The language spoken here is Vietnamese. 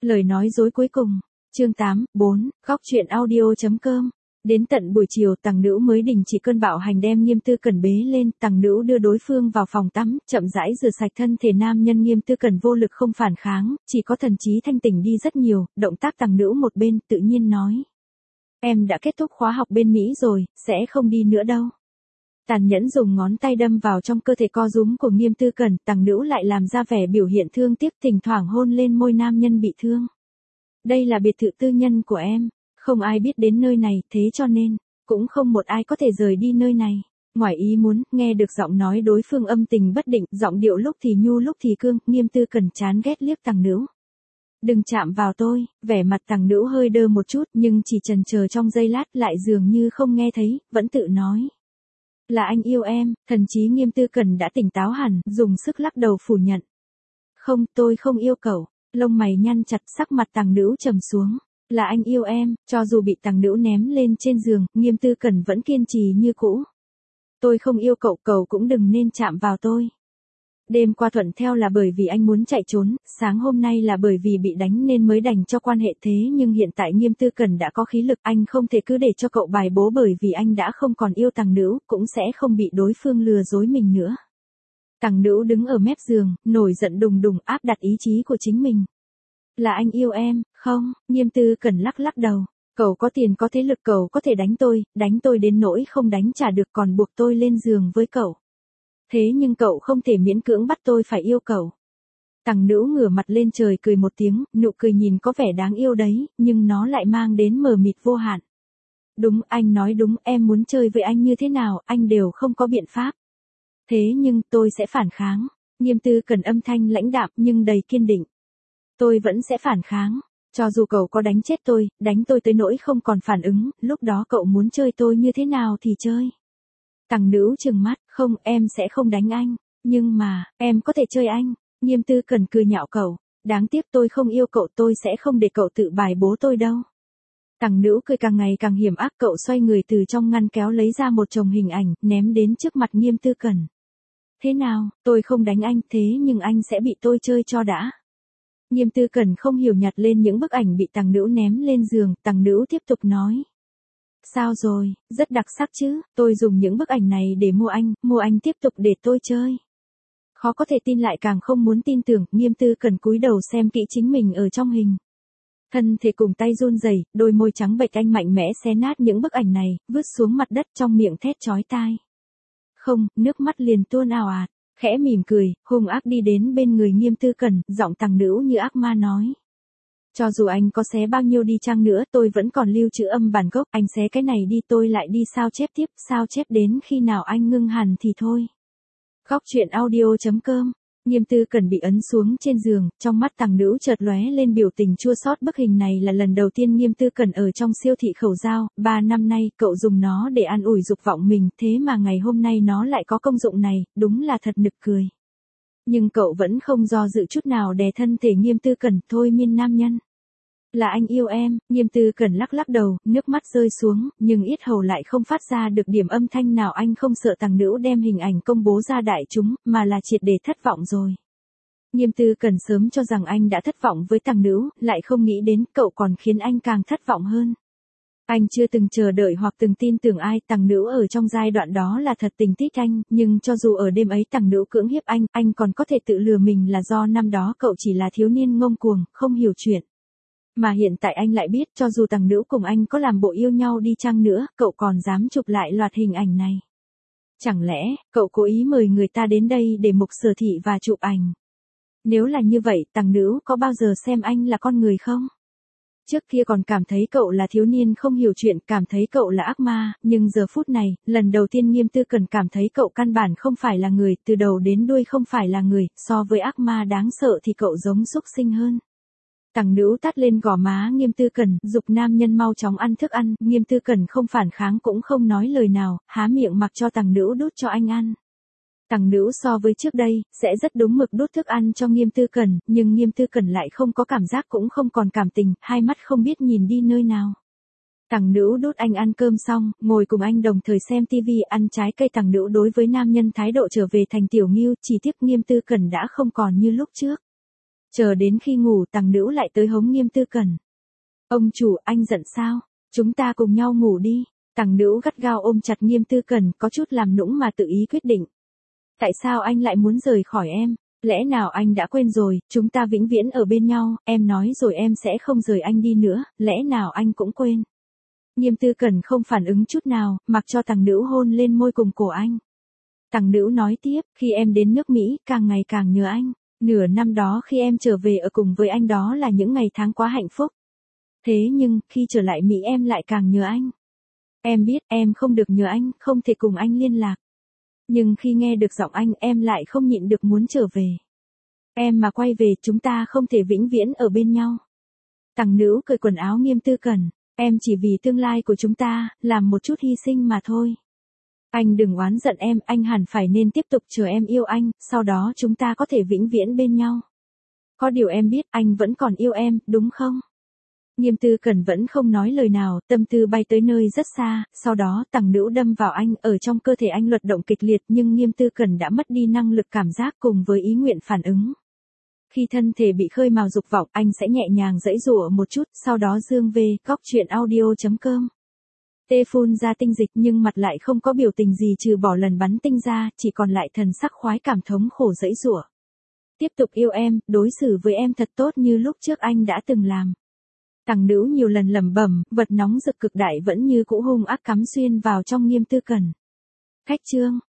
Lời nói dối cuối cùng. Chương 8, 4, góc truyện audio.com. Đến tận buổi chiều Tằng Nữu mới đình chỉ cơn bạo hành đem Nghiêm Tư Cẩn bế lên, Tằng Nữu đưa đối phương vào phòng tắm, chậm rãi rửa sạch thân thể nam nhân. Nghiêm Tư Cẩn vô lực không phản kháng, chỉ có thần trí thanh tỉnh đi rất nhiều, động tác Tằng Nữu một bên tự nhiên nói. Em đã kết thúc khóa học bên Mỹ rồi, sẽ không đi nữa đâu. Tàn nhẫn dùng ngón tay đâm vào trong cơ thể co rúm của Nghiêm Tư Cẩn, Tằng Nữu lại làm ra vẻ biểu hiện thương tiếc, thỉnh thoảng hôn lên môi nam nhân bị thương. Đây là biệt thự tư nhân của em, không ai biết đến nơi này, thế cho nên, cũng không một ai có thể rời đi nơi này. Ngoài ý muốn, nghe được giọng nói đối phương âm tình bất định, giọng điệu lúc thì nhu lúc thì cương, Nghiêm Tư Cẩn chán ghét liếc Tằng Nữu. Đừng chạm vào tôi, vẻ mặt Tằng Nữu hơi đơ một chút nhưng chỉ chần chờ trong giây lát lại dường như không nghe thấy, vẫn tự nói. Là anh yêu em, thần trí Nghiêm Tư Cẩn đã tỉnh táo hẳn, dùng sức lắc đầu phủ nhận. Không, tôi không yêu cậu. Lông mày nhăn chặt, sắc mặt Tằng Nữu trầm xuống. Là anh yêu em, cho dù bị Tằng Nữu ném lên trên giường, Nghiêm Tư Cẩn vẫn kiên trì như cũ. Tôi không yêu cậu, cậu cũng đừng nên chạm vào tôi. Đêm qua thuận theo là bởi vì anh muốn chạy trốn, sáng hôm nay là bởi vì bị đánh nên mới đành cho quan hệ, thế nhưng hiện tại Nghiêm Tư Cẩn đã có khí lực, anh không thể cứ để cho cậu bài bố, bởi vì anh đã không còn yêu Tằng Nữu, cũng sẽ không bị đối phương lừa dối mình nữa. Tằng Nữu đứng ở mép giường, nổi giận đùng đùng áp đặt ý chí của chính mình. Là anh yêu em, không? Nghiêm Tư Cẩn lắc lắc đầu. Cậu có tiền có thế lực, cậu có thể đánh tôi đến nỗi không đánh trả được còn buộc tôi lên giường với cậu. Thế nhưng cậu không thể miễn cưỡng bắt tôi phải yêu cậu. Tằng Nữu ngửa mặt lên trời cười một tiếng, nụ cười nhìn có vẻ đáng yêu đấy, nhưng nó lại mang đến mờ mịt vô hạn. Đúng, anh nói đúng, em muốn chơi với anh như thế nào, anh đều không có biện pháp. Thế nhưng tôi sẽ phản kháng. Nghiêm Tư Cẩn âm thanh lãnh đạm nhưng đầy kiên định. Tôi vẫn sẽ phản kháng. Cho dù cậu có đánh chết tôi, đánh tôi tới nỗi không còn phản ứng, lúc đó cậu muốn chơi tôi như thế nào thì chơi. Tằng Nữu trừng mắt, không, em sẽ không đánh anh. Nhưng mà, em có thể chơi anh. Nghiêm Tư Cẩn cười nhạo cậu. Đáng tiếc tôi không yêu cậu, tôi sẽ không để cậu tự bài bố tôi đâu. Tằng Nữu cười càng ngày càng hiểm ác, cậu xoay người từ trong ngăn kéo lấy ra một chồng hình ảnh, ném đến trước mặt Nghiêm Tư Cẩn. Thế nào, tôi không đánh anh, thế nhưng anh sẽ bị tôi chơi cho đã. Nghiêm Tư Cẩn không hiểu nhặt lên những bức ảnh bị Tằng Nữu ném lên giường, Tằng Nữu tiếp tục nói. Sao rồi, rất đặc sắc chứ, tôi dùng những bức ảnh này để mua anh tiếp tục để tôi chơi. Khó có thể tin lại càng không muốn tin tưởng, Nghiêm Tư Cẩn cúi đầu xem kỹ chính mình ở trong hình. Thân thể cùng tay run rẩy, đôi môi trắng bệch, anh mạnh mẽ xé nát những bức ảnh này, vứt xuống mặt đất, trong miệng thét chói tai. Không, nước mắt liền tuôn ào ạt, khẽ mỉm cười, hung ác đi đến bên người Nghiêm Tư Cẩn, giọng Tằng Nữu như ác ma nói. Cho dù anh có xé bao nhiêu đi chăng nữa, tôi vẫn còn lưu trữ âm bản gốc, anh xé cái này đi tôi lại đi sao chép tiếp, sao chép đến khi nào anh ngưng hẳn thì thôi. Góc truyện audio.com. Nghiêm Tư Cẩn bị ấn xuống trên giường, trong mắt Tằng Nữu chợt lóe lên biểu tình chua xót. Bức hình này là lần đầu tiên Nghiêm Tư Cẩn ở trong siêu thị Khẩu Giao, 3 năm nay cậu dùng nó để an ủi dục vọng mình, thế mà ngày hôm nay nó lại có công dụng này, đúng là thật nực cười. Nhưng cậu vẫn không do dự chút nào đè thân thể Nghiêm Tư Cẩn, thôi miên nam nhân. Là anh yêu em, Nghiêm Tư Cẩn lắc lắc đầu, nước mắt rơi xuống, nhưng yết hầu lại không phát ra được điểm âm thanh nào. Anh không sợ Tằng Nữu đem hình ảnh công bố ra đại chúng, mà là triệt để thất vọng rồi. Nghiêm Tư Cẩn sớm cho rằng anh đã thất vọng với Tằng Nữu, lại không nghĩ đến cậu còn khiến anh càng thất vọng hơn. Anh chưa từng chờ đợi hoặc từng tin tưởng ai, Tằng Nữu ở trong giai đoạn đó là thật tình thích anh, nhưng cho dù ở đêm ấy Tằng Nữu cưỡng hiếp anh còn có thể tự lừa mình là do năm đó cậu chỉ là thiếu niên ngông cuồng, không hiểu chuyện. Mà hiện tại anh lại biết, cho dù Tằng Nữu cùng anh có làm bộ yêu nhau đi chăng nữa, cậu còn dám chụp lại loạt hình ảnh này. Chẳng lẽ, cậu cố ý mời người ta đến đây để Mục Sở Thị và chụp ảnh? Nếu là như vậy, Tằng Nữu có bao giờ xem anh là con người không? Trước kia còn cảm thấy cậu là thiếu niên không hiểu chuyện, cảm thấy cậu là ác ma, nhưng giờ phút này, lần đầu tiên Nghiêm Tư Cẩn cảm thấy cậu căn bản không phải là người, từ đầu đến đuôi không phải là người, so với ác ma đáng sợ thì cậu giống súc sinh hơn. Tằng Nữu tát lên gò má Nghiêm Tư Cẩn, giục nam nhân mau chóng ăn thức ăn, Nghiêm Tư Cẩn không phản kháng cũng không nói lời nào, há miệng mặc cho Tằng Nữu đút cho anh ăn. Tằng Nữu so với trước đây, sẽ rất đúng mực đút thức ăn cho Nghiêm Tư Cẩn, nhưng Nghiêm Tư Cẩn lại không có cảm giác cũng không còn cảm tình, hai mắt không biết nhìn đi nơi nào. Tằng Nữu đút anh ăn cơm xong, ngồi cùng anh đồng thời xem TV, ăn trái cây. Tằng Nữu đối với nam nhân thái độ trở về thành tiểu ngưu, chỉ tiếc Nghiêm Tư Cẩn đã không còn như lúc trước. Chờ đến khi ngủ Tằng Nữu lại tới hống Nghiêm Tư Cẩn. Ông chủ, anh giận sao? Chúng ta cùng nhau ngủ đi. Tằng Nữu gắt gao ôm chặt Nghiêm Tư Cẩn, có chút làm nũng mà tự ý quyết định. Tại sao anh lại muốn rời khỏi em? Lẽ nào anh đã quên rồi, chúng ta vĩnh viễn ở bên nhau, em nói rồi em sẽ không rời anh đi nữa, lẽ nào anh cũng quên? Nghiêm Tư Cẩn không phản ứng chút nào, mặc cho Tằng Nữu hôn lên môi cùng cổ anh. Tằng Nữu nói tiếp, khi em đến nước Mỹ, càng ngày càng nhớ anh. Nửa năm đó khi em trở về ở cùng với anh đó là những ngày tháng quá hạnh phúc. Thế nhưng, khi trở lại Mỹ em lại càng nhớ anh. Em biết em không được nhớ anh, không thể cùng anh liên lạc. Nhưng khi nghe được giọng anh em lại không nhịn được muốn trở về. Em mà quay về chúng ta không thể vĩnh viễn ở bên nhau. Tằng Nữu cởi quần áo Nghiêm Tư Cẩn. Em chỉ vì tương lai của chúng ta, làm một chút hy sinh mà thôi. Anh đừng oán giận em, anh hẳn phải nên tiếp tục chờ em yêu anh, sau đó chúng ta có thể vĩnh viễn bên nhau. Có điều em biết anh vẫn còn yêu em, đúng không? Nghiêm Tư Cẩn vẫn không nói lời nào, tâm tư bay tới nơi rất xa, sau đó Tằng Nữu đâm vào anh, ở trong cơ thể anh luật động kịch liệt nhưng Nghiêm Tư Cẩn đã mất đi năng lực cảm giác cùng với ý nguyện phản ứng. Khi thân thể bị khơi mào dục vọng, anh sẽ nhẹ nhàng giãy giụa một chút, sau đó dương về, góc truyện audio.com. Tê phun ra tinh dịch nhưng mặt lại không có biểu tình gì trừ bỏ lần bắn tinh ra, chỉ còn lại thần sắc khoái cảm thống khổ giãy giụa. Tiếp tục yêu em, đối xử với em thật tốt như lúc trước anh đã từng làm. Tằng Nữu nhiều lần lẩm bẩm, vật nóng rực cực đại vẫn như cũ hung ác cắm xuyên vào trong Nghiêm Tư Cẩn. Khách chương